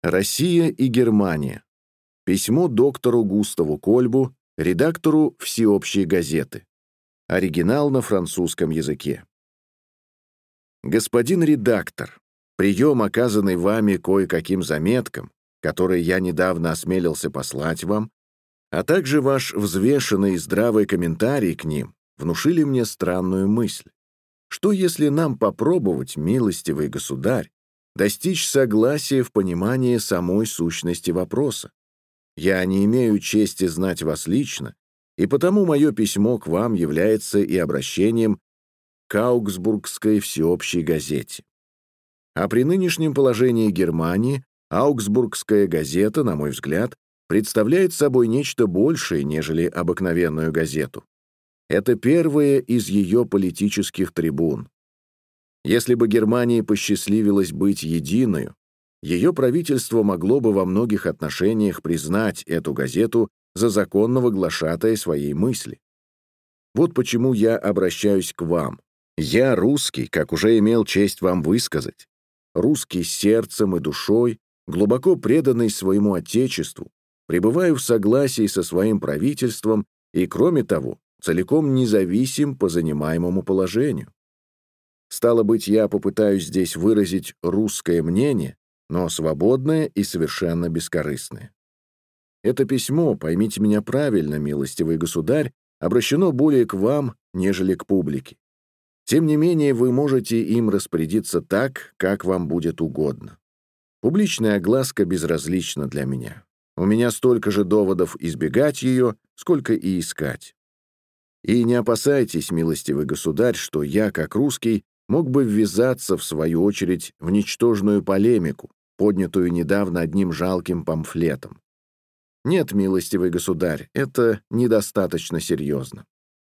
Россия и Германия. Письмо доктору Густаву Кольбу, редактору Всеобщей газеты. Оригинал на французском языке. Господин редактор, прием, оказанный вами кое-каким заметкам, которые я недавно осмелился послать вам, а также ваш взвешенный и здравый комментарий к ним, внушили мне странную мысль. Что если нам попробовать, милостивый государь, достичь согласия в понимании самой сущности вопроса? Я не имею чести знать вас лично, и потому мое письмо к вам является и обращением к Аугсбургской всеобщей газете. А при нынешнем положении Германии Аугсбургская газета, на мой взгляд, представляет собой нечто большее, нежели обыкновенную газету. Это первая из ее политических трибун. Если бы Германии посчастливилось быть единою, ее правительство могло бы во многих отношениях признать эту газету за законного глашатая своей мысли. Вот почему я обращаюсь к вам. Я русский, как уже имел честь вам высказать, русский сердцем и душой, глубоко преданный своему Отечеству, пребываю в согласии со своим правительством и, кроме того, целиком независим по занимаемому положению. Стало быть, я попытаюсь здесь выразить русское мнение, но свободное и совершенно бескорыстное. Это письмо, поймите меня правильно, милостивый государь, обращено более к вам, нежели к публике. Тем не менее, вы можете им распорядиться так, как вам будет угодно. Публичная огласка безразлична для меня. У меня столько же доводов избегать ее, сколько и искать. И не опасайтесь, милостивый государь, что я, как русский, мог бы ввязаться, в свою очередь, в ничтожную полемику, поднятую недавно одним жалким памфлетом. Нет, милостивый государь, это недостаточно серьезно.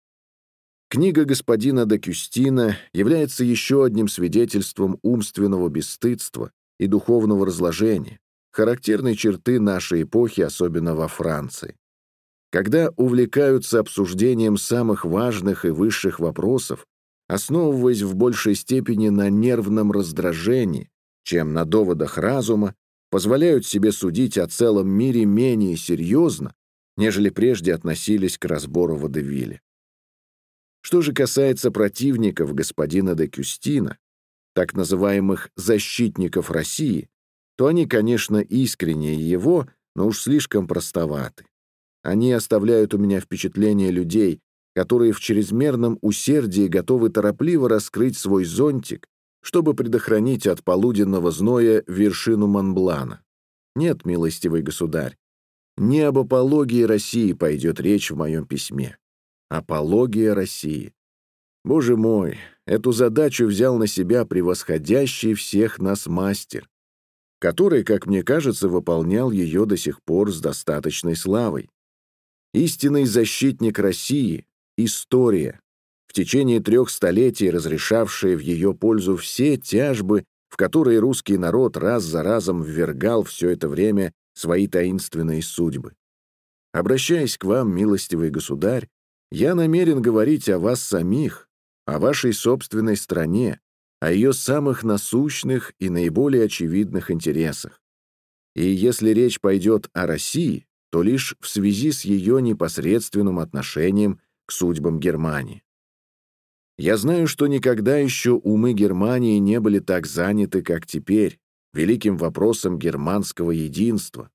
Книга господина де Кюстина является еще одним свидетельством умственного бесстыдства и духовного разложения, характерной черты нашей эпохи, особенно во Франции. Когда увлекаются обсуждением самых важных и высших вопросов, основываясь в большей степени на нервном раздражении, чем на доводах разума, позволяют себе судить о целом мире менее серьезно, нежели прежде относились к разбору Водевиля. Что же касается противников господина де Кюстина, так называемых «защитников России», то они, конечно, искреннее его, но уж слишком простоваты. Они оставляют у меня впечатление людей, которые в чрезмерном усердии готовы торопливо раскрыть свой зонтик, чтобы предохранить от полуденного зноя вершину Монблана. Нет, милостивый государь, не об апологии России пойдет речь в моем письме. Апология России. Боже мой, эту задачу взял на себя превосходящий всех нас мастер, который, как мне кажется, выполнял ее до сих пор с достаточной славой. Истинный защитник России — история, в течение 3 столетий разрешавшая в ее пользу все тяжбы, в которые русский народ раз за разом ввергал все это время свои таинственные судьбы. Обращаясь к вам, милостивый государь, я намерен говорить о вас самих, о вашей собственной стране, о ее самых насущных и наиболее очевидных интересах. И если речь пойдет о России, то лишь в связи с ее непосредственным отношением к судьбам Германии. Я знаю, что никогда еще умы Германии не были так заняты, как теперь, великим вопросом германского единства.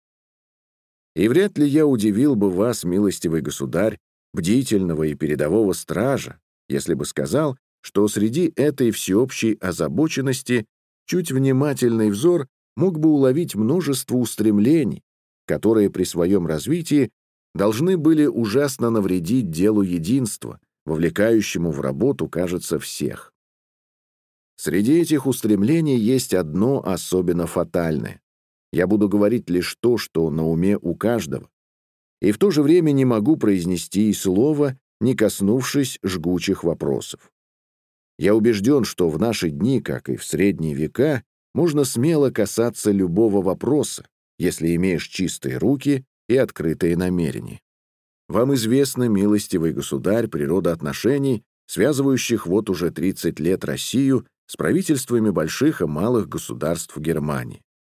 И вряд ли я удивил бы вас, милостивый государь, бдительного и передового стража, если бы сказал, что среди этой всеобщей озабоченности чуть внимательный взор мог бы уловить множество устремлений, которые при своем развитии должны были ужасно навредить делу единства, вовлекающему в работу, кажется, всех. Среди этих устремлений есть одно особенно фатальное. Я буду говорить лишь то, что на уме у каждого, и в то же время не могу произнести и слова, не коснувшись жгучих вопросов. Я убежден, что в наши дни, как и в средние века, можно смело касаться любого вопроса, если имеешь чистые руки и открытые намерения. Вам известна, милостивый государь, природа отношений, связывающих вот уже 30 лет Россию с правительствами больших и малых государств Германии.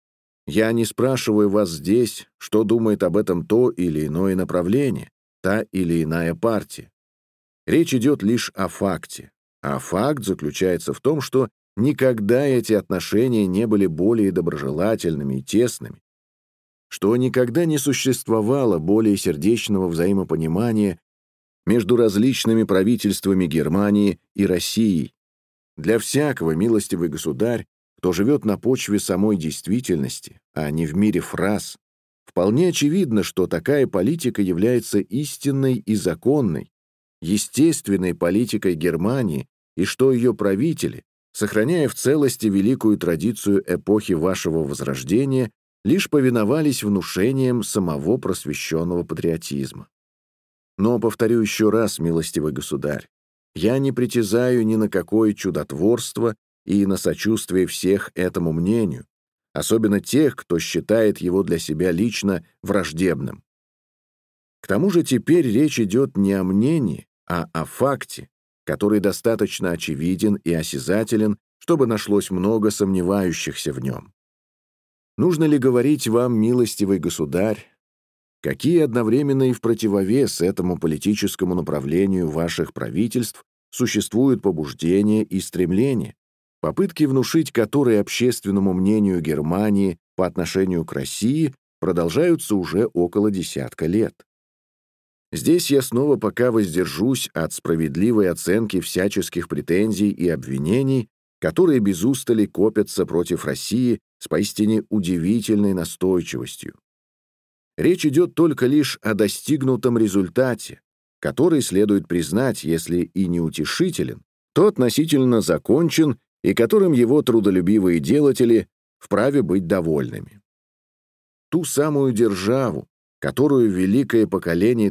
Я не спрашиваю вас здесь, что думает об этом то или иное направление, та или иная партия. Речь идет лишь о факте. А факт заключается в том, что никогда эти отношения не были более доброжелательными и тесными, что никогда не существовало более сердечного взаимопонимания между различными правительствами Германии и России. Для всякого, милостивый государь, кто живет на почве самой действительности, а не в мире фраз, вполне очевидно, что такая политика является истинной и законной, естественной политикой Германии, и что ее правители, сохраняя в целости великую традицию эпохи вашего Возрождения, лишь повиновались внушениям самого просвещенного патриотизма. Но, повторю еще раз, милостивый государь, я не притязаю ни на какое чудотворство и на сочувствие всех этому мнению, особенно тех, кто считает его для себя лично враждебным. К тому же теперь речь идет не о мнении, а о факте, который достаточно очевиден и осязателен, чтобы нашлось много сомневающихся в нем. Нужно ли говорить вам, милостивый государь, какие одновременно и в противовес этому политическому направлению ваших правительств существуют побуждения и стремления, попытки внушить которые общественному мнению Германии по отношению к России продолжаются уже около десятка лет. Здесь я снова пока воздержусь от справедливой оценки всяческих претензий и обвинений, которые без устали копятся против России с поистине удивительной настойчивостью. Речь идет только лишь о достигнутом результате, который следует признать, если и неутешителен, то относительно закончен и которым его трудолюбивые делатели вправе быть довольными. Ту самую державу, которую великое поколение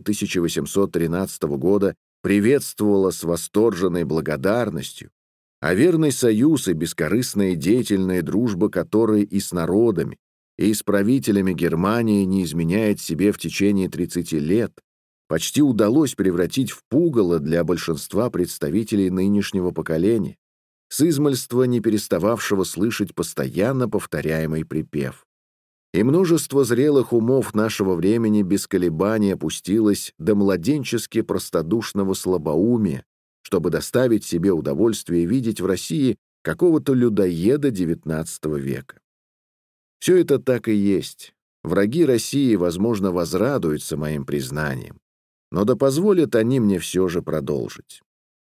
1813 года приветствовало с восторженной благодарностью, а верный союз и бескорыстная деятельная дружба которой и с народами, и с правителями Германии не изменяет себе в течение 30 лет, почти удалось превратить в пугало для большинства представителей нынешнего поколения, с измальства не перестававшего слышать постоянно повторяемый припев. И множество зрелых умов нашего времени без колебаний опустилось до младенчески простодушного слабоумия, чтобы доставить себе удовольствие видеть в России какого-то людоеда XIX века. Все это так и есть. Враги России, возможно, возрадуются моим признанием, но да позволят они мне все же продолжить.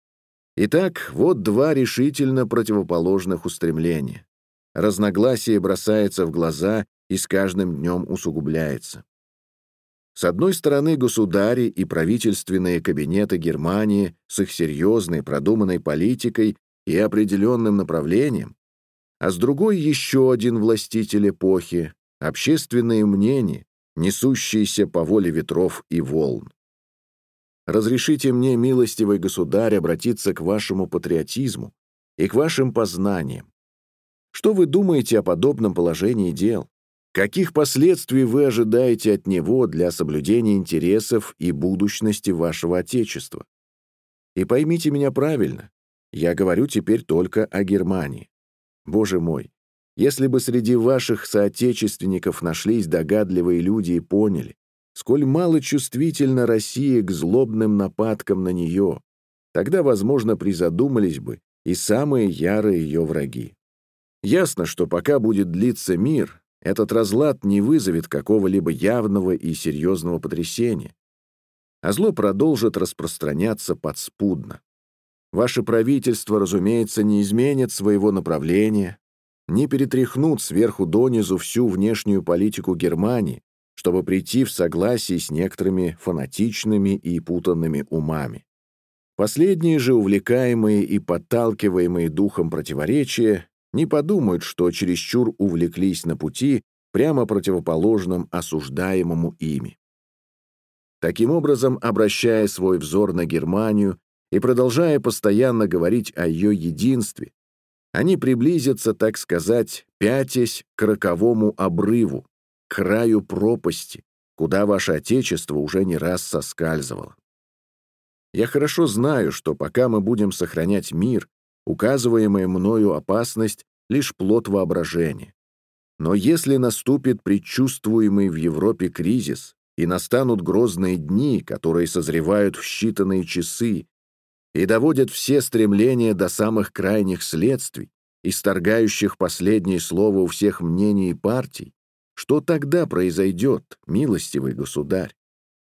Итак, вот два решительно противоположных устремления. Разногласие бросается в глаза и с каждым днем усугубляется. С одной стороны, государи и правительственные кабинеты Германии с их серьезной, продуманной политикой и определенным направлением, а с другой еще один властитель эпохи — общественное мнение, несущееся по воле ветров и волн. Разрешите мне, милостивый государь, обратиться к вашему патриотизму и к вашим познаниям. Что вы думаете о подобном положении дел? Каких последствий вы ожидаете от него для соблюдения интересов и будущности вашего Отечества? И поймите меня правильно, я говорю теперь только о Германии. Боже мой, если бы среди ваших соотечественников нашлись догадливые люди и поняли, сколь мало чувствительна Россия к злобным нападкам на нее, тогда, возможно, призадумались бы и самые ярые ее враги. Ясно, что пока будет длиться мир, этот разлад не вызовет какого-либо явного и серьезного потрясения, а зло продолжит распространяться подспудно. Ваше правительство, разумеется, не изменит своего направления, не перетряхнут сверху донизу всю внешнюю политику Германии, чтобы прийти в согласие с некоторыми фанатичными и путанными умами. Последние же, увлекаемые и подталкиваемые духом противоречия, не подумают, что чересчур увлеклись на пути, прямо противоположном осуждаемому ими. Таким образом, обращая свой взор на Германию и продолжая постоянно говорить о ее единстве, они приблизятся, так сказать, пятясь к роковому обрыву, к краю пропасти, куда ваше Отечество уже не раз соскальзывало. Я хорошо знаю, что пока мы будем сохранять мир, указываемая мною опасность — лишь плод воображения. Но если наступит предчувствуемый в Европе кризис и настанут грозные дни, которые созревают в считанные часы и доводят все стремления до самых крайних следствий, исторгающих последнее слово у всех мнений и партий, что тогда произойдет, милостивый государь?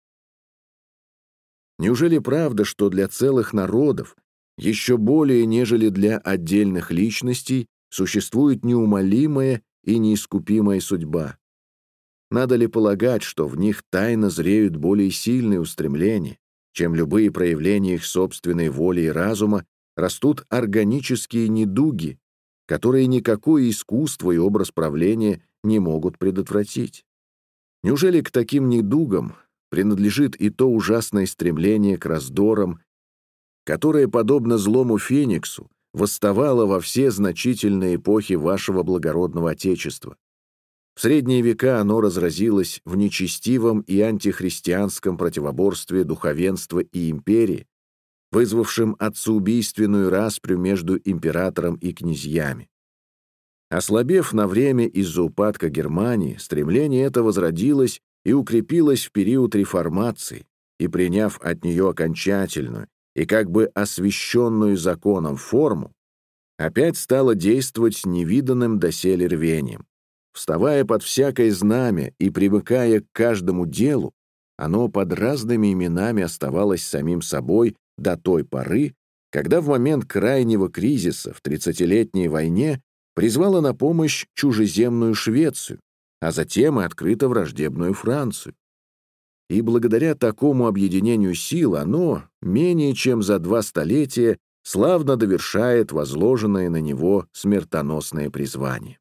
Неужели правда, что для целых народов, еще более, нежели для отдельных личностей, существует неумолимая и неискупимая судьба? Надо ли полагать, что в них тайно зреют более сильные устремления, чем любые проявления их собственной воли и разума, растут органические недуги, которые никакое искусство и образ правления не могут предотвратить? Неужели к таким недугам принадлежит и то ужасное стремление к раздорам, которое, подобно злому фениксу, восставало во все значительные эпохи вашего благородного Отечества? В средние века оно разразилось в нечестивом и антихристианском противоборстве духовенства и империи, вызвавшем отцеубийственную распрю между императором и князьями. Ослабев на время из-за упадка Германии, стремление это возродилось и укрепилось в период реформации, и, приняв от нее окончательную и как бы освященную законом форму, опять стало действовать невиданным доселе рвением. Вставая под всякое знамя и примыкая к каждому делу, оно под разными именами оставалось самим собой до той поры, когда в момент крайнего кризиса в 30-летней войне призвало на помощь чужеземную Швецию, а затем и открыто враждебную Францию. И благодаря такому объединению сил оно, менее чем за 2 столетия, славно довершает возложенное на него смертоносное призвание.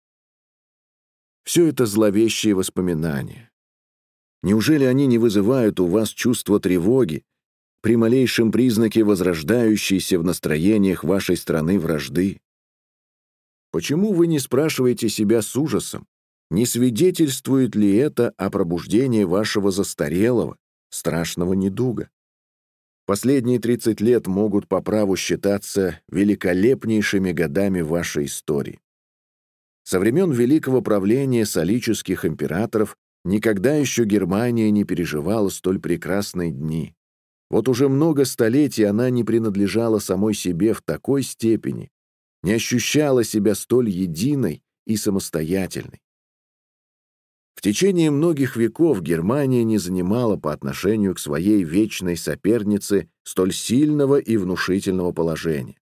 Все это зловещие воспоминания. Неужели они не вызывают у вас чувство тревоги при малейшем признаке возрождающейся в настроениях вашей страны вражды? Почему вы не спрашиваете себя с ужасом, не свидетельствует ли это о пробуждении вашего застарелого, страшного недуга? Последние 30 лет могут по праву считаться великолепнейшими годами вашей истории. Со времен великого правления солических императоров никогда еще Германия не переживала столь прекрасные дни. Вот уже много столетий она не принадлежала самой себе в такой степени, не ощущала себя столь единой и самостоятельной. В течение многих веков Германия не занимала по отношению к своей вечной сопернице столь сильного и внушительного положения.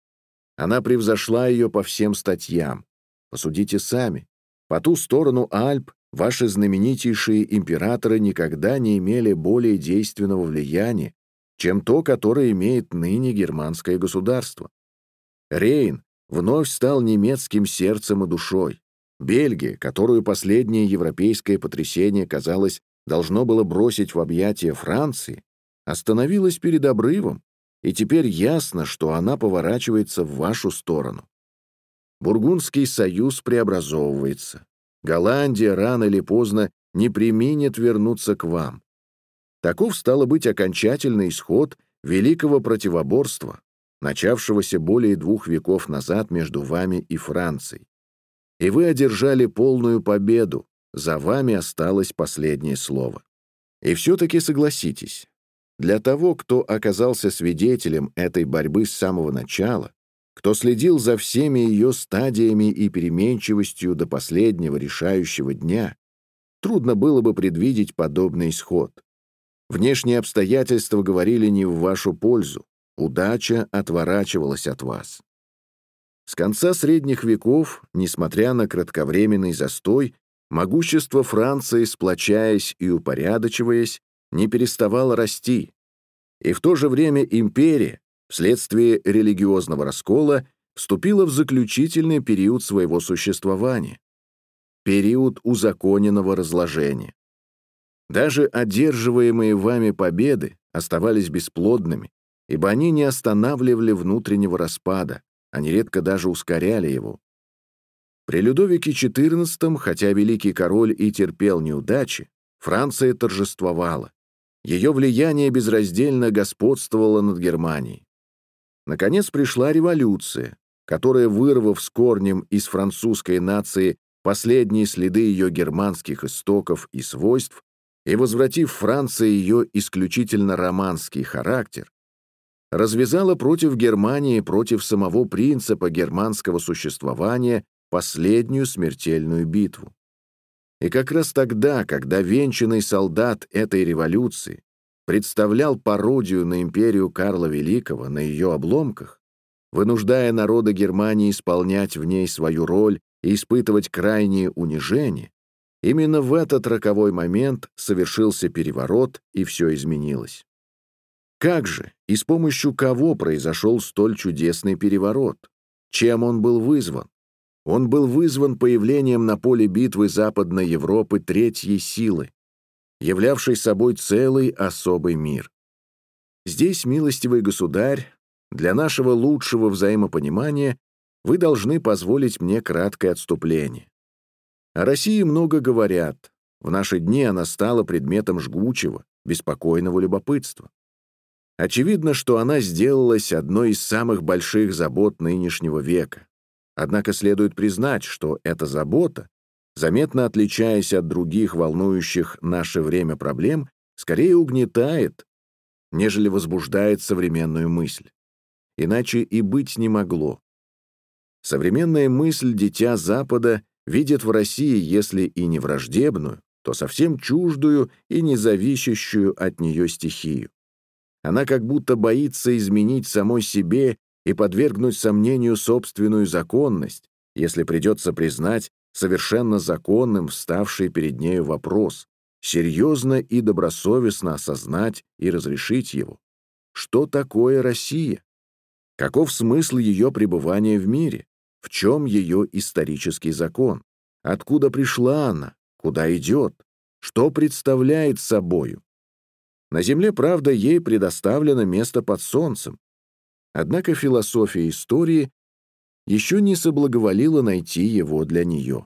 Она превзошла ее по всем статьям. Посудите сами. По ту сторону Альп ваши знаменитейшие императоры никогда не имели более действенного влияния, чем то, которое имеет ныне германское государство. Рейн вновь стал немецким сердцем и душой. Бельгия, которую последнее европейское потрясение, казалось, должно было бросить в объятия Франции, остановилась перед обрывом, и теперь ясно, что она поворачивается в вашу сторону. Бургундский союз преобразовывается. Голландия рано или поздно не преминет вернуться к вам. Таков, стало быть, окончательный исход великого противоборства, начавшегося более 2 веков назад между вами и Францией. И вы одержали полную победу, за вами осталось последнее слово. И все-таки согласитесь, для того, кто оказался свидетелем этой борьбы с самого начала, кто следил за всеми ее стадиями и переменчивостью до последнего решающего дня, трудно было бы предвидеть подобный исход. Внешние обстоятельства говорили не в вашу пользу, удача отворачивалась от вас. С конца средних веков, несмотря на кратковременный застой, могущество Франции, сплочаясь и упорядочиваясь, не переставало расти, и в то же время империя, вследствие религиозного раскола, вступила в заключительный период своего существования, период узаконенного разложения. Даже одерживаемые вами победы оставались бесплодными, ибо они не останавливали внутреннего распада, а нередко даже ускоряли его. При Людовике XIV, хотя великий король и терпел неудачи, Франция торжествовала. Ее влияние безраздельно господствовало над Германией. Наконец пришла революция, которая, вырвав с корнем из французской нации последние следы ее германских истоков и свойств и возвратив Франции ее исключительно романский характер, развязала против Германии, против самого принципа германского существования последнюю смертельную битву. И как раз тогда, когда венчанный солдат этой революции представлял пародию на империю Карла Великого на ее обломках, вынуждая народы Германии исполнять в ней свою роль и испытывать крайнее унижение, именно в этот роковой момент совершился переворот, и все изменилось. Как же и с помощью кого произошел столь чудесный переворот? Чем он был вызван? Он был вызван появлением на поле битвы Западной Европы третьей силы, являвшей собой целый особый мир. Здесь, милостивый государь, для нашего лучшего взаимопонимания вы должны позволить мне краткое отступление. О России много говорят. В наши дни она стала предметом жгучего, беспокойного любопытства. Очевидно, что она сделалась одной из самых больших забот нынешнего века. Однако следует признать, что эта забота, заметно отличаясь от других волнующих наше время проблем, скорее угнетает, нежели возбуждает современную мысль. Иначе и быть не могло. Современная мысль дитя Запада видит в России, если и не враждебную, то совсем чуждую и не зависящую от нее стихию. Она как будто боится изменить самой себе и подвергнуть сомнению собственную законность, если придется признать совершенно законным вставший перед нею вопрос, серьезно и добросовестно осознать и разрешить его. Что такое Россия? Каков смысл ее пребывания в мире? В чем ее исторический закон? Откуда пришла она? Куда идет? Что представляет собою? На земле, правда, ей предоставлено место под солнцем. Однако философия истории еще не соблаговолила найти его для нее.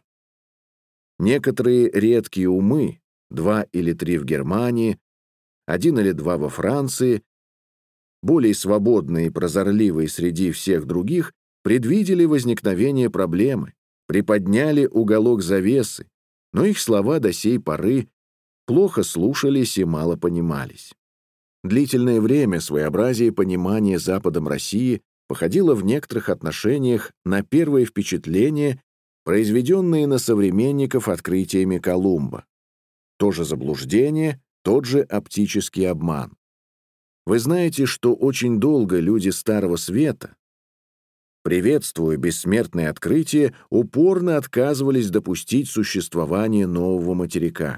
Некоторые редкие умы, 2 или 3 в Германии, 1 или 2 во Франции, более свободные и прозорливые среди всех других, предвидели возникновение проблемы, приподняли уголок завесы, но их слова до сей поры плохо слушались и мало понимались. Длительное время своеобразие понимания Западом России походило в некоторых отношениях на первые впечатления, произведенные на современников открытиями Колумба. То же заблуждение, тот же оптический обман. Вы знаете, что очень долго люди Старого Света, приветствуя бессмертные открытия, упорно отказывались допустить существование нового материка.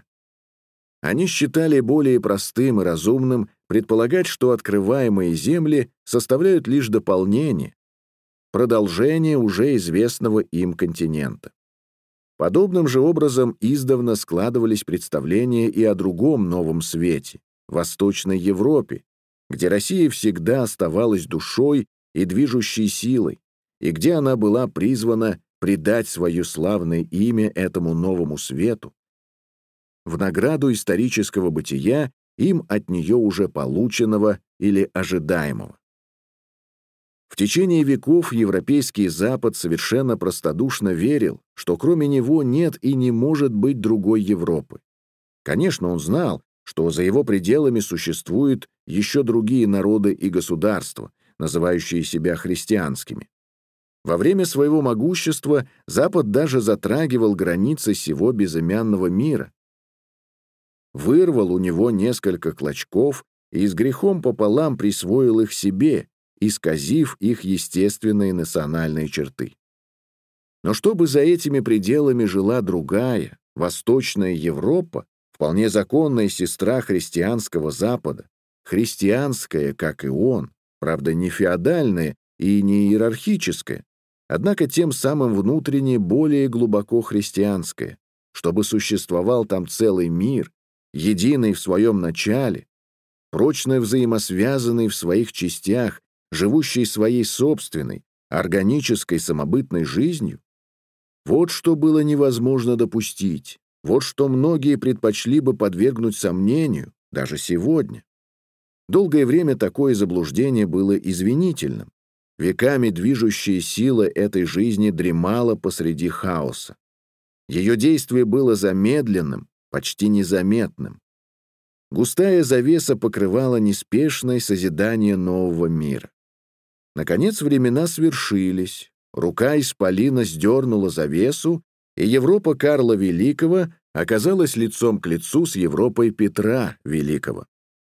Они считали более простым и разумным предполагать, что открываемые земли составляют лишь дополнение, продолжение уже известного им континента. Подобным же образом издавна складывались представления и о другом новом свете, Восточной Европе, где Россия всегда оставалась душой и движущей силой, и где она была призвана придать свое славное имя этому новому свету, в награду исторического бытия, им от нее уже полученного или ожидаемого. В течение веков европейский Запад совершенно простодушно верил, что кроме него нет и не может быть другой Европы. Конечно, он знал, что за его пределами существуют еще другие народы и государства, называющие себя христианскими. Во время своего могущества Запад даже затрагивал границы сего безымянного мира, вырвал у него несколько клочков и с грехом пополам присвоил их себе, исказив их естественные национальные черты. Но чтобы за этими пределами жила другая, Восточная Европа, вполне законная сестра христианского Запада, христианская, как и он, правда, не феодальная и не иерархическая, однако тем самым внутренне более глубоко христианская, чтобы существовал там целый мир, единый в своем начале, прочно взаимосвязанный в своих частях, живущий своей собственной, органической самобытной жизнью, вот что было невозможно допустить, вот что многие предпочли бы подвергнуть сомнению, даже сегодня. Долгое время такое заблуждение было извинительным. Веками движущая сила этой жизни дремала посреди хаоса. Ее действие было замедленным, почти незаметным. Густая завеса покрывала неспешное созидание нового мира. Наконец времена свершились, рука исполина сдернула завесу, и Европа Карла Великого оказалась лицом к лицу с Европой Петра Великого.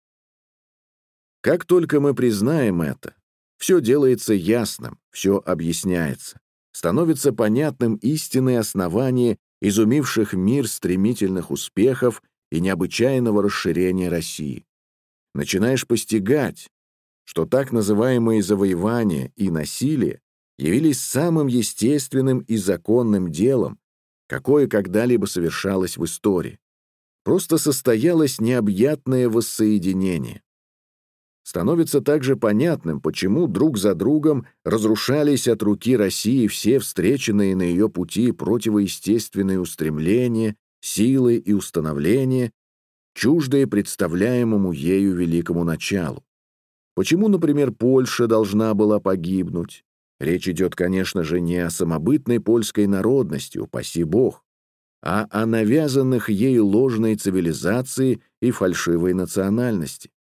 Как только мы признаем это, все делается ясным, все объясняется. Становится понятным истинное основание изумивших мир стремительных успехов и необычайного расширения России. Начинаешь постигать, что так называемые завоевания и насилие явились самым естественным и законным делом, какое когда-либо совершалось в истории. Просто состоялось необъятное воссоединение. Становится также понятным, почему друг за другом разрушались от руки России все встреченные на ее пути противоестественные устремления, силы и установления, чуждые представляемому ею великому началу. Почему, например, Польша должна была погибнуть? Речь идет, конечно же, не о самобытной польской народности, упаси Бог, а о навязанных ею ложной цивилизации и фальшивой национальности.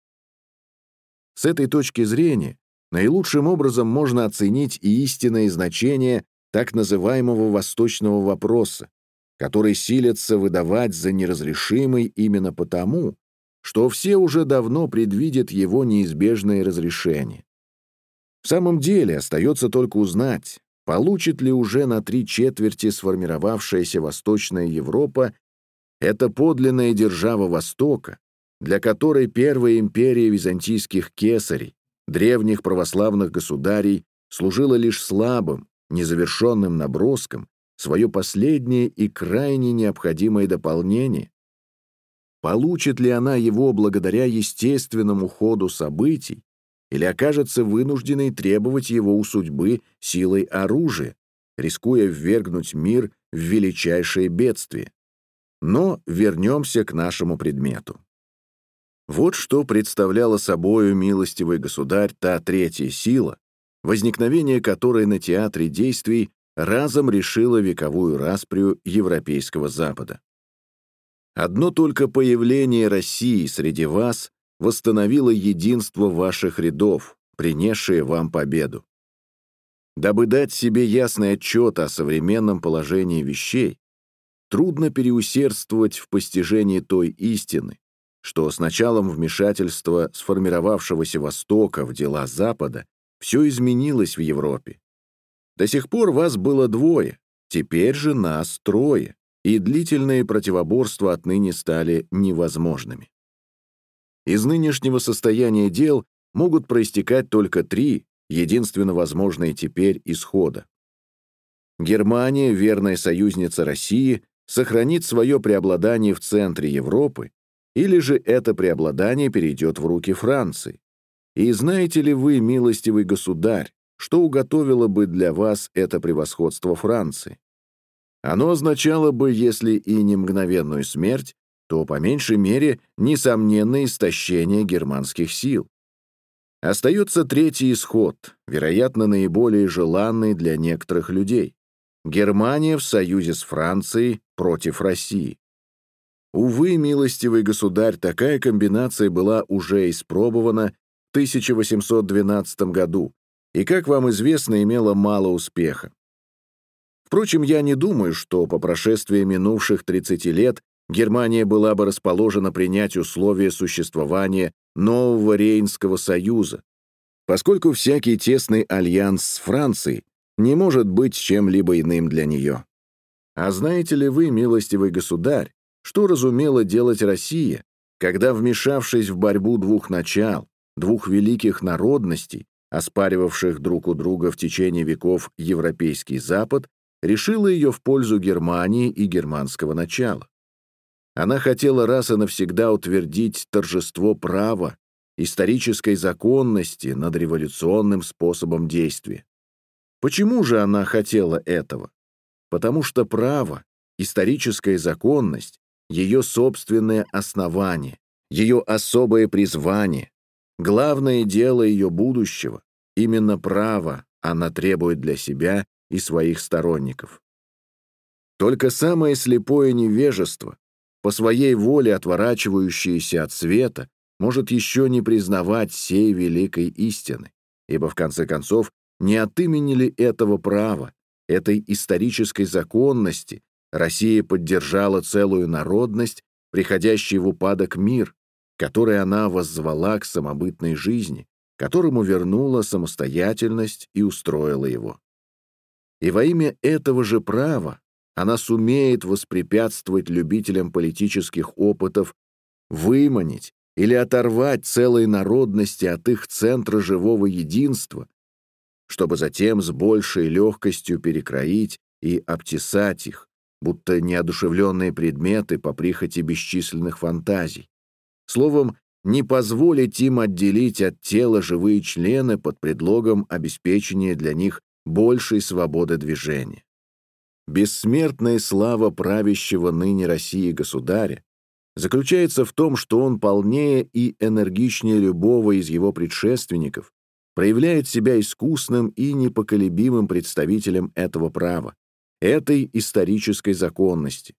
С этой точки зрения наилучшим образом можно оценить и истинное значение так называемого «восточного вопроса», который силятся выдавать за неразрешимый именно потому, что все уже давно предвидят его неизбежное разрешение. В самом деле остается только узнать, получит ли уже на 3/4 сформировавшаяся Восточная Европа эта подлинная держава Востока, для которой первая империя византийских кесарей, древних православных государей, служила лишь слабым, незавершенным наброском, свое последнее и крайне необходимое дополнение? Получит ли она его благодаря естественному ходу событий или окажется вынужденной требовать его у судьбы силой оружия, рискуя ввергнуть мир в величайшее бедствие? Но вернемся к нашему предмету. Вот что представляла собою, милостивый государь, та третья сила, возникновение которой на театре действий разом решило вековую расприю европейского Запада. Одно только появление России среди вас восстановило единство ваших рядов, принесшее вам победу. Дабы дать себе ясный отчет о современном положении вещей, трудно переусердствовать в постижении той истины, что с началом вмешательства сформировавшегося Востока в дела Запада все изменилось в Европе. До сих пор вас было двое, теперь же нас трое, и длительные противоборства отныне стали невозможными. Из нынешнего состояния дел могут проистекать только 3, единственно возможные теперь исхода. Германия, верная союзница России, сохранит свое преобладание в центре Европы, или же это преобладание перейдет в руки Франции. И знаете ли вы, милостивый государь, что уготовило бы для вас это превосходство Франции? Оно означало бы, если и не мгновенную смерть, то, по меньшей мере, несомненное истощение германских сил. Остается третий исход, вероятно, наиболее желанный для некоторых людей. Германия в союзе с Францией против России. Увы, милостивый государь, такая комбинация была уже испробована в 1812 году и, как вам известно, имела мало успеха. Впрочем, я не думаю, что по прошествии минувших 30 лет Германия была бы расположена принять условия существования нового Рейнского союза, поскольку всякий тесный альянс с Францией не может быть чем-либо иным для нее. А знаете ли вы, милостивый государь, что разумела делать Россия, когда, вмешавшись в борьбу двух начал, двух великих народностей, оспаривавших друг у друга в течение веков Европейский Запад, решила ее в пользу Германии и германского начала? Она хотела раз и навсегда утвердить торжество права, исторической законности над революционным способом действия. Почему же она хотела этого? Потому что право, историческая законность, ее собственное основание, ее особое призвание, главное дело ее будущего, именно право она требует для себя и своих сторонников. Только самое слепое невежество, по своей воле отворачивающееся от света, может еще не признавать сей великой истины, ибо в конце концов не от имени ли этого права, этой исторической законности Россия поддержала целую народность, приходящий в упадок мир, который она воззвала к самобытной жизни, которому вернула самостоятельность и устроила его. И во имя этого же права она сумеет воспрепятствовать любителям политических опытов выманить или оторвать целые народности от их центра живого единства, чтобы затем с большей легкостью перекроить и обтесать их, будто неодушевленные предметы по прихоти бесчисленных фантазий. Словом, не позволить им отделить от тела живые члены под предлогом обеспечения для них большей свободы движения. Бессмертная слава правящего ныне России государя заключается в том, что он полнее и энергичнее любого из его предшественников проявляет себя искусным и непоколебимым представителем этого права, этой исторической законности.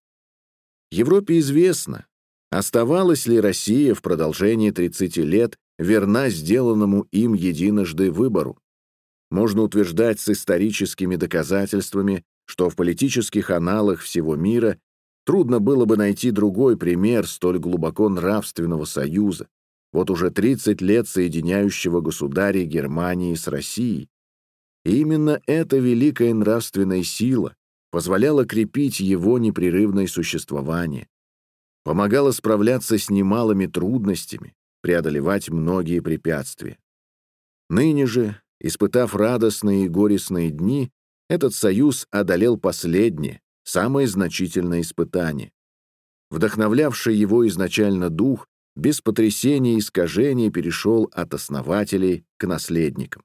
Европе известно, оставалась ли Россия в продолжении 30 лет верна сделанному им единожды выбору. Можно утверждать с историческими доказательствами, что в политических аналах всего мира трудно было бы найти другой пример столь глубоко нравственного союза, вот уже 30 лет соединяющего государей Германии с Россией. И именно эта великая нравственная сила позволяла крепить его непрерывное существование, помогала справляться с немалыми трудностями, преодолевать многие препятствия. Ныне же, испытав радостные и горестные дни, этот союз одолел последнее, самое значительное испытание. Вдохновлявший его изначально дух без потрясения и искажений перешел от основателей к наследникам.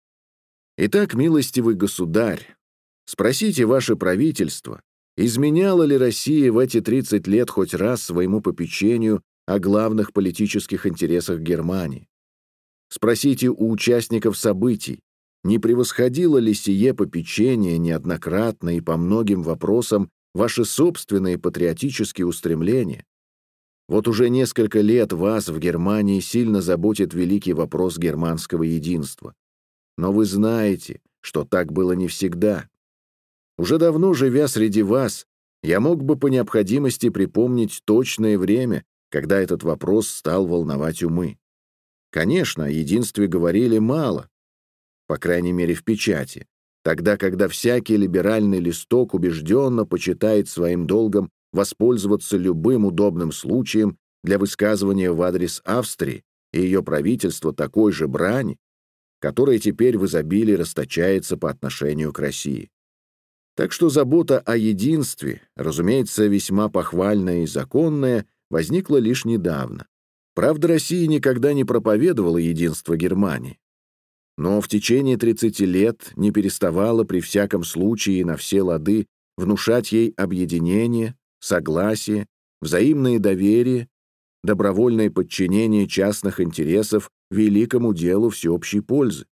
Итак, милостивый государь, спросите ваше правительство, изменяла ли Россия в эти 30 лет хоть раз своему попечению о главных политических интересах Германии? Спросите у участников событий, не превосходило ли сие попечение неоднократно и по многим вопросам ваши собственные патриотические устремления? Вот уже несколько лет вас в Германии сильно заботит великий вопрос германского единства. Но вы знаете, что так было не всегда. Уже давно живя среди вас, я мог бы по необходимости припомнить точное время, когда этот вопрос стал волновать умы. Конечно, о единстве говорили мало, по крайней мере в печати, тогда, когда всякий либеральный листок убежденно почитает своим долгом воспользоваться любым удобным случаем для высказывания в адрес Австрии и ее правительства такой же брани, которая теперь в изобилии расточается по отношению к России. Так что забота о единстве, разумеется, весьма похвальная и законная, возникла лишь недавно. Правда, Россия никогда не проповедовала единство Германии, но в течение 30 лет не переставала при всяком случае и на все лады внушать ей объединение, согласие, взаимное доверие, добровольное подчинение частных интересов великому делу всеобщей пользы.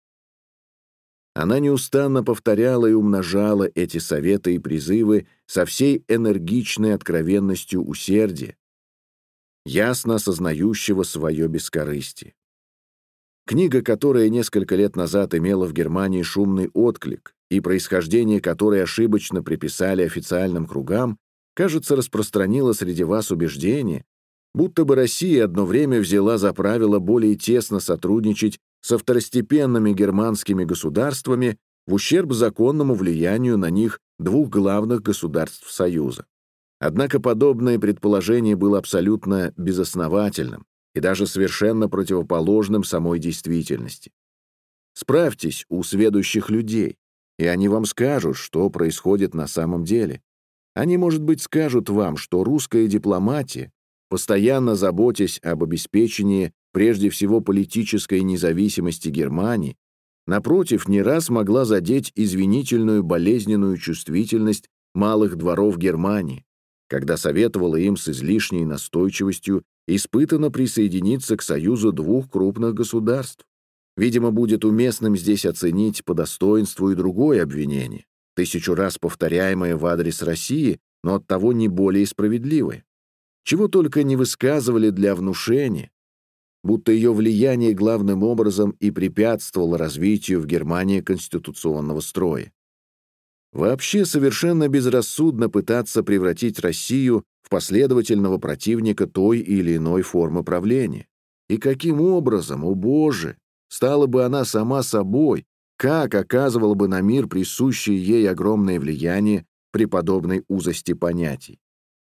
Она неустанно повторяла и умножала эти советы и призывы со всей энергичной откровенностью усердия, ясно осознающего свое бескорыстие. Книга, которая несколько лет назад имела в Германии шумный отклик и происхождение которой ошибочно приписали официальным кругам, кажется, распространила среди вас убеждение, будто бы Россия одно время взяла за правило более тесно сотрудничать со второстепенными германскими государствами в ущерб законному влиянию на них двух главных государств Союза. Однако подобное предположение было абсолютно безосновательным и даже совершенно противоположным самой действительности. Справьтесь у сведущих людей, и они вам скажут, что происходит на самом деле. Они, может быть, скажут вам, что русская дипломатия, постоянно заботясь об обеспечении прежде всего политической независимости Германии, напротив, не раз могла задеть извинительную болезненную чувствительность малых дворов Германии, когда советовала им с излишней настойчивостью испытанно присоединиться к союзу двух крупных государств. Видимо, будет уместным здесь оценить по достоинству и другое обвинение, 1000 раз повторяемое в адрес России, но оттого не более справедливое. Чего только не высказывали для внушения, будто ее влияние главным образом и препятствовало развитию в Германии конституционного строя. Вообще совершенно безрассудно пытаться превратить Россию в последовательного противника той или иной формы правления. И каким образом, о Боже, стала бы она сама собой, как оказывала бы на мир присущее ей огромное влияние при подобной узости понятий.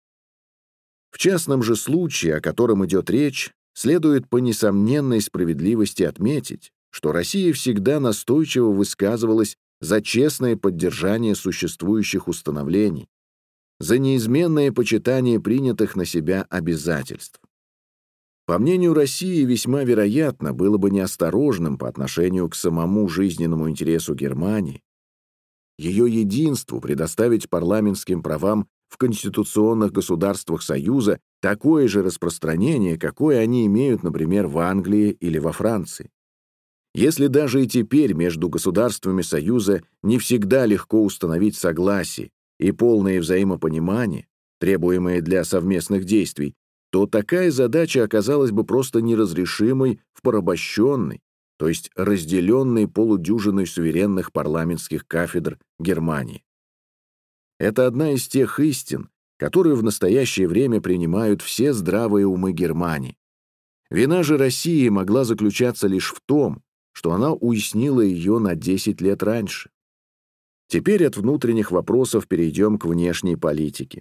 В частном же случае, о котором идет речь, следует по несомненной справедливости отметить, что Россия всегда настойчиво высказывалась за честное поддержание существующих установлений, за неизменное почитание принятых на себя обязательств. По мнению России, весьма вероятно было бы неосторожным по отношению к самому жизненному интересу Германии, ее единству предоставить парламентским правам в конституционных государствах Союза такое же распространение, какое они имеют, например, в Англии или во Франции. Если даже и теперь между государствами Союза не всегда легко установить согласие и полное взаимопонимание, требуемое для совместных действий, то такая задача оказалась бы просто неразрешимой в порабощенной, то есть разделенной полудюжиной суверенных парламентских кафедр Германии. Это одна из тех истин, которую в настоящее время принимают все здравые умы Германии. Вина же России могла заключаться лишь в том, что она уяснила ее на 10 лет раньше. Теперь от внутренних вопросов перейдем к внешней политике.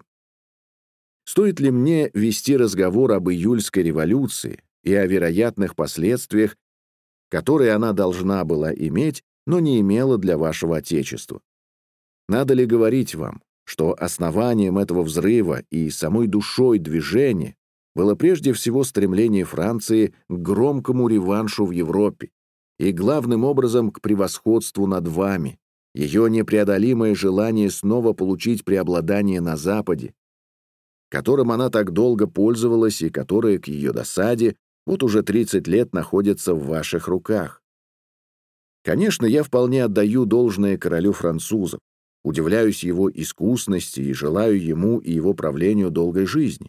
Стоит ли мне вести разговор об июльской революции и о вероятных последствиях, которые она должна была иметь, но не имела для вашего Отечества? Надо ли говорить вам, что основанием этого взрыва и самой душой движения было прежде всего стремление Франции к громкому реваншу в Европе и главным образом к превосходству над вами, ее непреодолимое желание снова получить преобладание на Западе, которым она так долго пользовалась и которое, к ее досаде, вот уже 30 лет находится в ваших руках. Конечно, я вполне отдаю должное королю французов, удивляюсь его искусности и желаю ему и его правлению долгой жизни.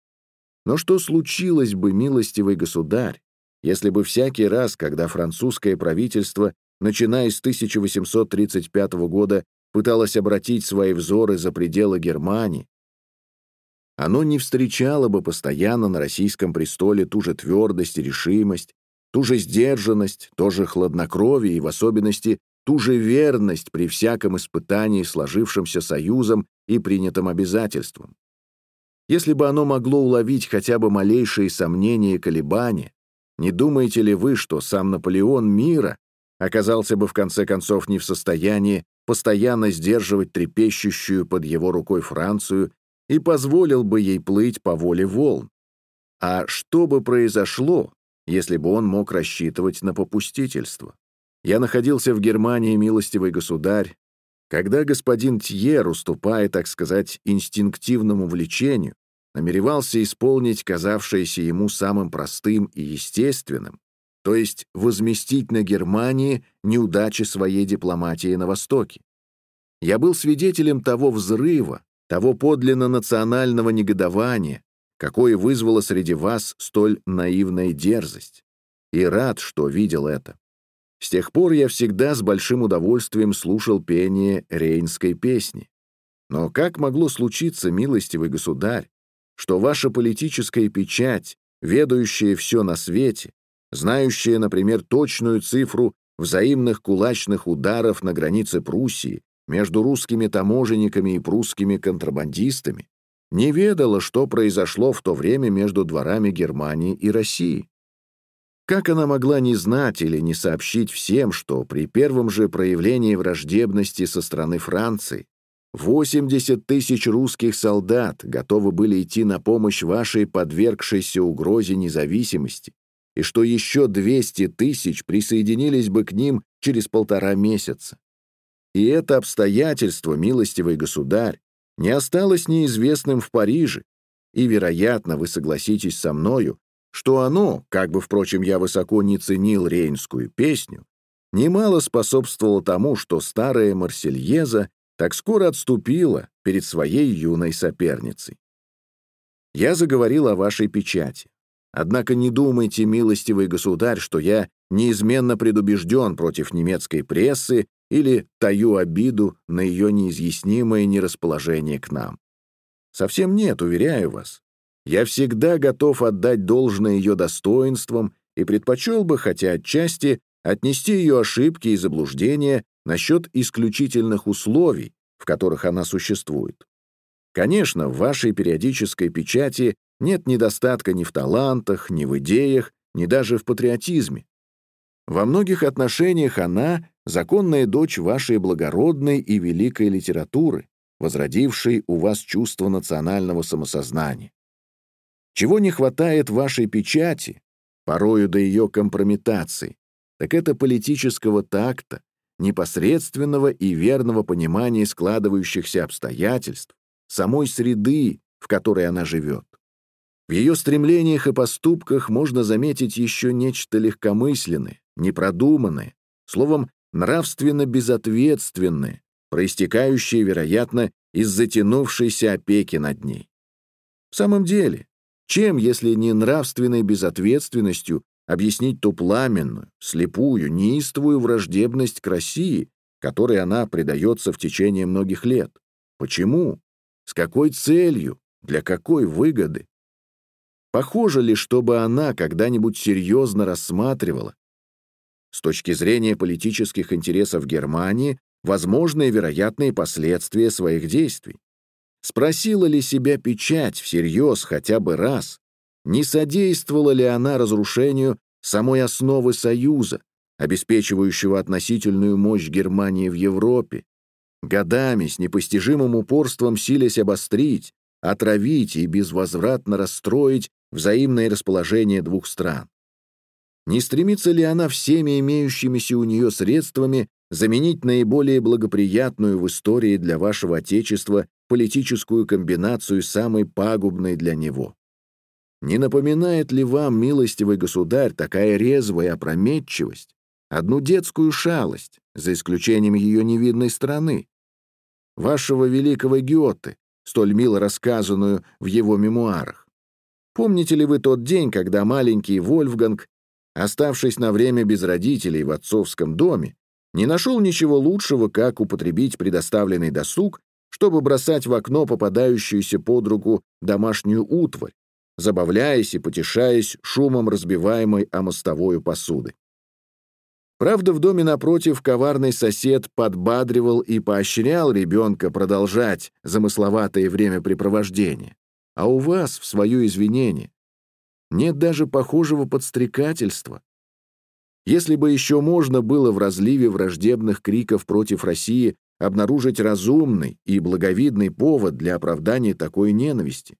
Но что случилось бы, милостивый государь, если бы всякий раз, когда французское правительство, начиная с 1835 года, пыталось обратить свои взоры за пределы Германии, оно не встречало бы постоянно на российском престоле ту же твердость и решимость, ту же сдержанность, то же хладнокровие и в особенности ту же верность при всяком испытании сложившимся союзом и принятым обязательствам. Если бы оно могло уловить хотя бы малейшие сомнения и колебания, не думаете ли вы, что сам Наполеон мира оказался бы в конце концов не в состоянии постоянно сдерживать трепещущую под его рукой Францию и позволил бы ей плыть по воле волн? А что бы произошло, если бы он мог рассчитывать на попустительство? Я находился в Германии, милостивый государь, когда господин Тьер, уступая, так сказать, инстинктивному влечению, намеревался исполнить казавшееся ему самым простым и естественным, то есть возместить на Германии неудачи своей дипломатии на Востоке. Я был свидетелем того взрыва, того подлинно национального негодования, какое вызвало среди вас столь наивная дерзость, и рад, что видел это. С тех пор я всегда с большим удовольствием слушал пение рейнской песни. Но как могло случиться, милостивый государь, что ваша политическая печать, ведающая все на свете, знающая, например, точную цифру взаимных кулачных ударов на границе Пруссии между русскими таможенниками и прусскими контрабандистами, не ведала, что произошло в то время между дворами Германии и России? Как она могла не знать или не сообщить всем, что при первом же проявлении враждебности со стороны Франции 80 тысяч русских солдат готовы были идти на помощь вашей подвергшейся угрозе независимости, и что еще 200 тысяч присоединились бы к ним через 1,5 месяца? И это обстоятельство, милостивый государь, не осталось неизвестным в Париже, и, вероятно, вы согласитесь со мною, что оно, как бы, впрочем, я высоко не ценил рейнскую песню, немало способствовало тому, что старая Марсельеза так скоро отступила перед своей юной соперницей. Я заговорил о вашей печати. Однако не думайте, милостивый государь, что я неизменно предубежден против немецкой прессы или таю обиду на ее неизъяснимое нерасположение к нам. Совсем нет, уверяю вас. Я всегда готов отдать должное ее достоинствам и предпочел бы, хотя отчасти, отнести ее ошибки и заблуждения насчет исключительных условий, в которых она существует. Конечно, в вашей периодической печати нет недостатка ни в талантах, ни в идеях, ни даже в патриотизме. Во многих отношениях она — законная дочь вашей благородной и великой литературы, возродившей у вас чувство национального самосознания. Чего не хватает вашей печати, порою до ее компрометации, так это политического такта, непосредственного и верного понимания складывающихся обстоятельств, самой среды, в которой она живет. В ее стремлениях и поступках можно заметить еще нечто легкомысленное, непродуманное, словом, нравственно безответственное, проистекающее, вероятно, из затянувшейся опеки над ней. В самом деле, чем, если не нравственной безответственностью, объяснить ту пламенную, слепую, неистовую враждебность к России, которой она предается в течение многих лет? Почему? С какой целью? Для какой выгоды? Похоже ли, чтобы она когда-нибудь серьезно рассматривала, с точки зрения политических интересов Германии, возможные вероятные последствия своих действий? Спросила ли себя печать всерьез хотя бы раз, не содействовала ли она разрушению самой основы Союза, обеспечивающего относительную мощь Германии в Европе, годами с непостижимым упорством силясь обострить, отравить и безвозвратно расстроить взаимное расположение двух стран? Не стремится ли она всеми имеющимися у нее средствами заменить наиболее благоприятную в истории для вашего Отечества политическую комбинацию самой пагубной для него? Не напоминает ли вам, милостивый государь, такая резвая опрометчивость, одну детскую шалость, за исключением ее невидной стороны, вашего великого Гёте, столь мило рассказанную в его мемуарах? Помните ли вы тот день, когда маленький Вольфганг, оставшись на время без родителей в отцовском доме, не нашел ничего лучшего, как употребить предоставленный досуг, чтобы бросать в окно попадающуюся под руку домашнюю утварь, забавляясь и потешаясь шумом разбиваемой о мостовую посуды? Правда, в доме напротив коварный сосед подбадривал и поощрял ребенка продолжать замысловатое времяпрепровождение, а у вас, в свое извинение, нет даже похожего подстрекательства. Если бы еще можно было в разливе враждебных криков против России обнаружить разумный и благовидный повод для оправдания такой ненависти.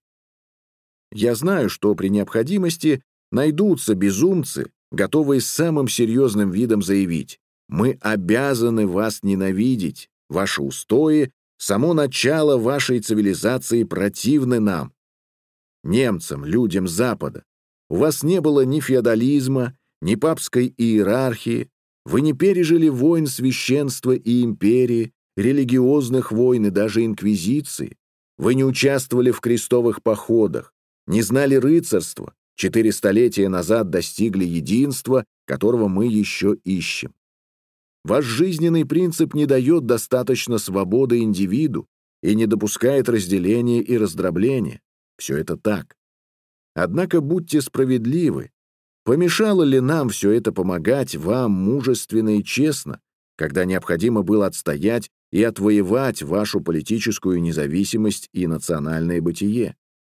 Я знаю, что при необходимости найдутся безумцы, готовые с самым серьезным видом заявить: «Мы обязаны вас ненавидеть, ваши устои, само начало вашей цивилизации противны нам, немцам, людям Запада. У вас не было ни феодализма, ни папской иерархии, вы не пережили войн священства и империи, религиозных войн и даже инквизиции, вы не участвовали в крестовых походах, не знали рыцарства, 4 столетия назад достигли единства, которого мы еще ищем. Ваш жизненный принцип не дает достаточно свободы индивиду и не допускает разделения и раздробления. Все это так. Однако будьте справедливы. Помешало ли нам все это помогать вам мужественно и честно, когда необходимо было отстоять и отвоевать вашу политическую независимость и национальное бытие?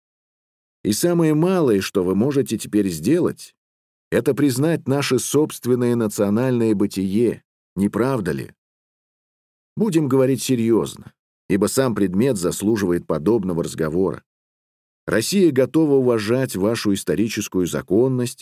И самое малое, что вы можете теперь сделать, это признать наше собственное национальное бытие, не правда ли? Будем говорить серьезно, ибо сам предмет заслуживает подобного разговора. Россия готова уважать вашу историческую законность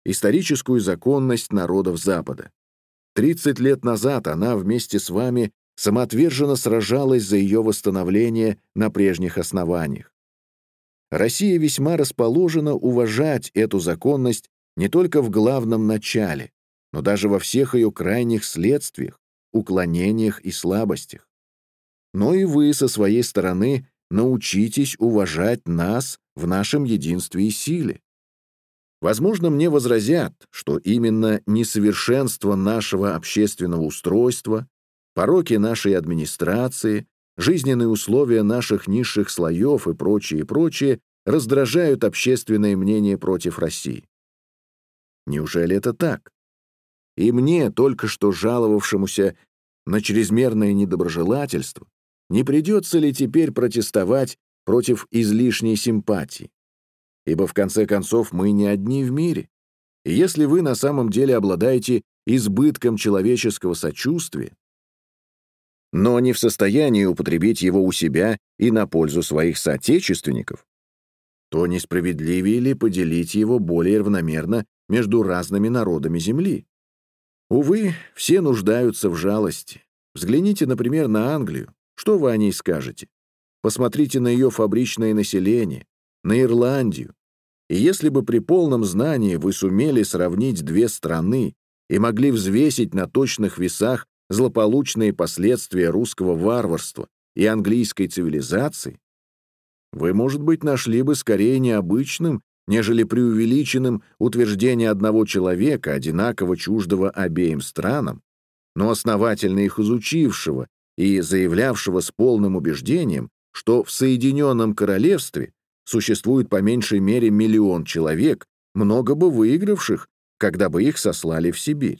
народов Запада. 30 лет назад она вместе с вами самоотверженно сражалась за ее восстановление на прежних основаниях. Россия весьма расположена уважать эту законность не только в главном начале, но даже во всех ее крайних следствиях, уклонениях и слабостях. но и вы со своей стороны научитесь уважать нас в нашем единстве и силе. Возможно, мне возразят, что именно несовершенство нашего общественного устройства, пороки нашей администрации, жизненные условия наших низших слоев и прочее раздражают общественное мнение против России. Неужели это так? И мне, только что жаловавшемуся на чрезмерное недоброжелательство, не придется ли теперь протестовать против излишней симпатии? Ибо в конце концов мы не одни в мире. И если вы на самом деле обладаете избытком человеческого сочувствия, но не в состоянии употребить его у себя и на пользу своих соотечественников, то несправедливее ли поделить его более равномерно между разными народами Земли? Увы, все нуждаются в жалости. Взгляните, например, на Англию. Что вы о ней скажете? Посмотрите на ее фабричное население, на Ирландию. И если бы при полном знании вы сумели сравнить две страны и могли взвесить на точных весах злополучные последствия русского варварства и английской цивилизации, вы, может быть, нашли бы скорее необычным, нежели преувеличенным утверждение одного человека, одинаково чуждого обеим странам, но основательно их изучившего и заявлявшего с полным убеждением, что в Соединенном Королевстве существует по меньшей мере 1 миллион человек, много бы выигравших, когда бы их сослали в Сибирь.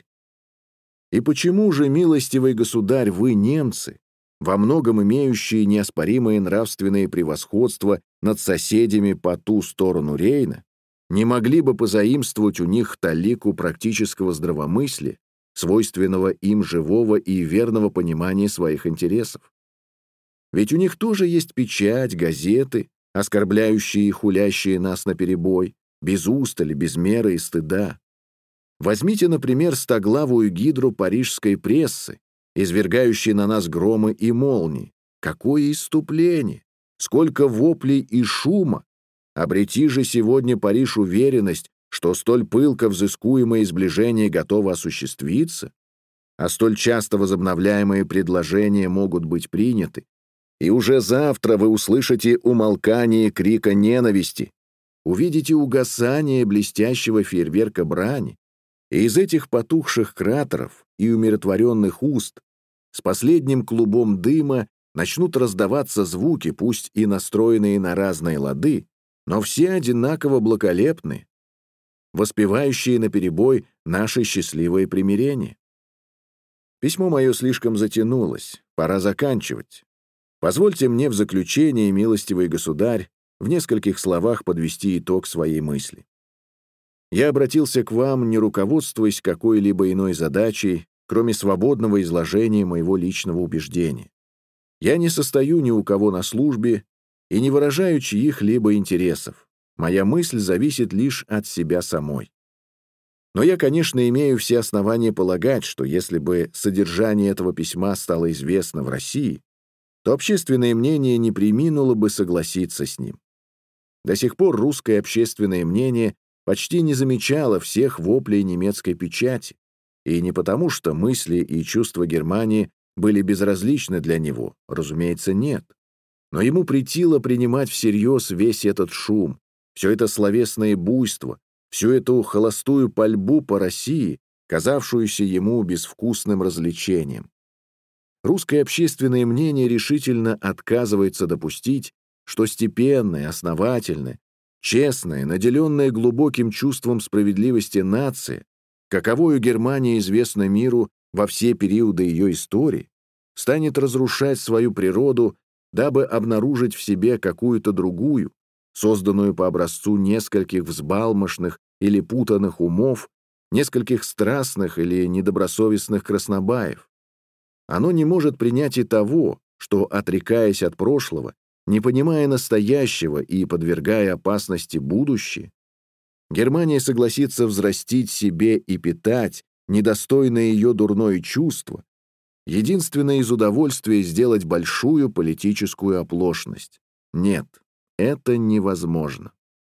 И почему же, милостивый государь, вы, немцы, во многом имеющие неоспоримое нравственное превосходство над соседями по ту сторону Рейна, не могли бы позаимствовать у них талику практического здравомыслия, свойственного им живого и верного понимания своих интересов? Ведь у них тоже есть печать, газеты, оскорбляющие и хулящие нас наперебой, без устали, без меры и стыда. Возьмите, например, стоглавую гидру парижской прессы, извергающей на нас громы и молнии. Какое исступление! Сколько воплей и шума! Обрети же сегодня Париж уверенность, что столь пылко взыскуемое сближение готово осуществиться, а столь часто возобновляемые предложения могут быть приняты, и уже завтра вы услышите умолкание крика ненависти, увидите угасание блестящего фейерверка брани, и из этих потухших кратеров и умиротворенных уст с последним клубом дыма начнут раздаваться звуки, пусть и настроенные на разные лады, но все одинаково благолепны, воспевающие наперебой наше счастливое примирение. Письмо мое слишком затянулось, пора заканчивать. Позвольте мне в заключение, милостивый государь, в нескольких словах подвести итог своей мысли. Я обратился к вам, не руководствуясь какой-либо иной задачей, кроме свободного изложения моего личного убеждения. Я не состою ни у кого на службе и не выражаю чьих-либо интересов. Моя мысль зависит лишь от себя самой. Но я, конечно, имею все основания полагать, что если бы содержание этого письма стало известно в России, то общественное мнение не преминуло бы согласиться с ним. До сих пор русское общественное мнение почти не замечало всех воплей немецкой печати, и не потому, что мысли и чувства Германии были безразличны для него, разумеется, нет. Но ему претило принимать всерьез весь этот шум, все это словесное буйство, всю эту холостую пальбу по России, казавшуюся ему безвкусным развлечением. Русское общественное мнение решительно отказывается допустить, что степенная, основательная, честная, наделенная глубоким чувством справедливости нация, каковою Германия известна миру во все периоды ее истории, станет разрушать свою природу, дабы обнаружить в себе какую-то другую, созданную по образцу нескольких взбалмошных или путанных умов, нескольких страстных или недобросовестных краснобаев. Оно не может принять и того, что, отрекаясь от прошлого, не понимая настоящего и подвергая опасности будущее, Германия согласится взрастить себе и питать недостойное ее дурное чувство, единственное из удовольствия сделать большую политическую оплошность. Нет, это невозможно.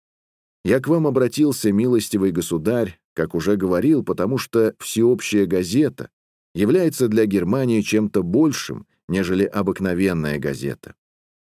Я к вам обратился, милостивый государь, как уже говорил, потому что всеобщая газета является для Германии чем-то большим, нежели обыкновенная газета.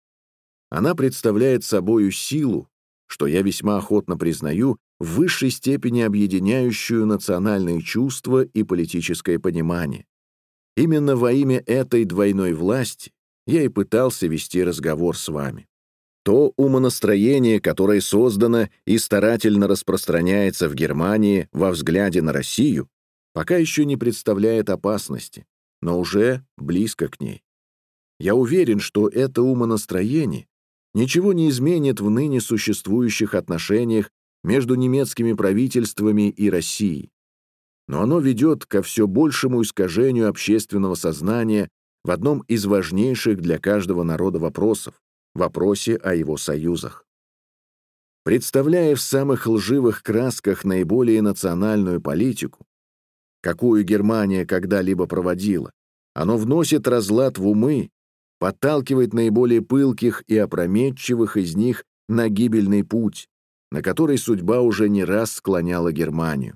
Она представляет собою силу, что я весьма охотно признаю, в высшей степени объединяющую национальные чувства и политическое понимание. Именно во имя этой двойной власти я и пытался вести разговор с вами. То умонастроение, которое создано и старательно распространяется в Германии во взгляде на Россию, пока еще не представляет опасности, но уже близко к ней. Я уверен, что это умонастроение ничего не изменит в ныне существующих отношениях между немецкими правительствами и Россией, но оно ведет ко все большему искажению общественного сознания в одном из важнейших для каждого народа вопросов — вопросе о его союзах. Представляя в самых лживых красках наиболее национальную политику, какую Германия когда-либо проводила, оно вносит разлад в умы, подталкивает наиболее пылких и опрометчивых из них на гибельный путь, на который судьба уже не раз склоняла Германию.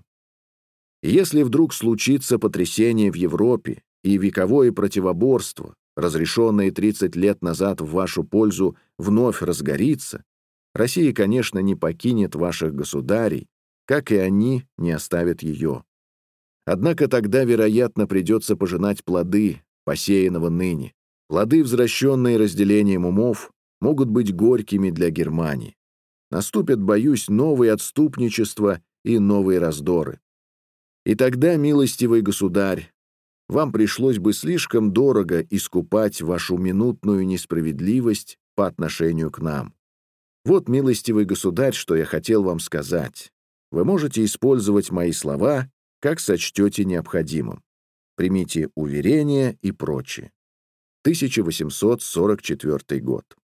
И если вдруг случится потрясение в Европе и вековое противоборство, разрешенное 30 лет назад в вашу пользу, вновь разгорится, Россия, конечно, не покинет ваших государей, как и они не оставят ее. Однако тогда, вероятно, придется пожинать плоды, посеянного ныне. Плоды, возвращенные разделением умов, могут быть горькими для Германии. Наступят, боюсь, новые отступничества и новые раздоры. И тогда, милостивый государь, вам пришлось бы слишком дорого искупать вашу минутную несправедливость по отношению к нам. Вот, милостивый государь, что я хотел вам сказать. Вы можете использовать мои слова, как сочтете необходимым. Примите уверения и прочее. 1844 год.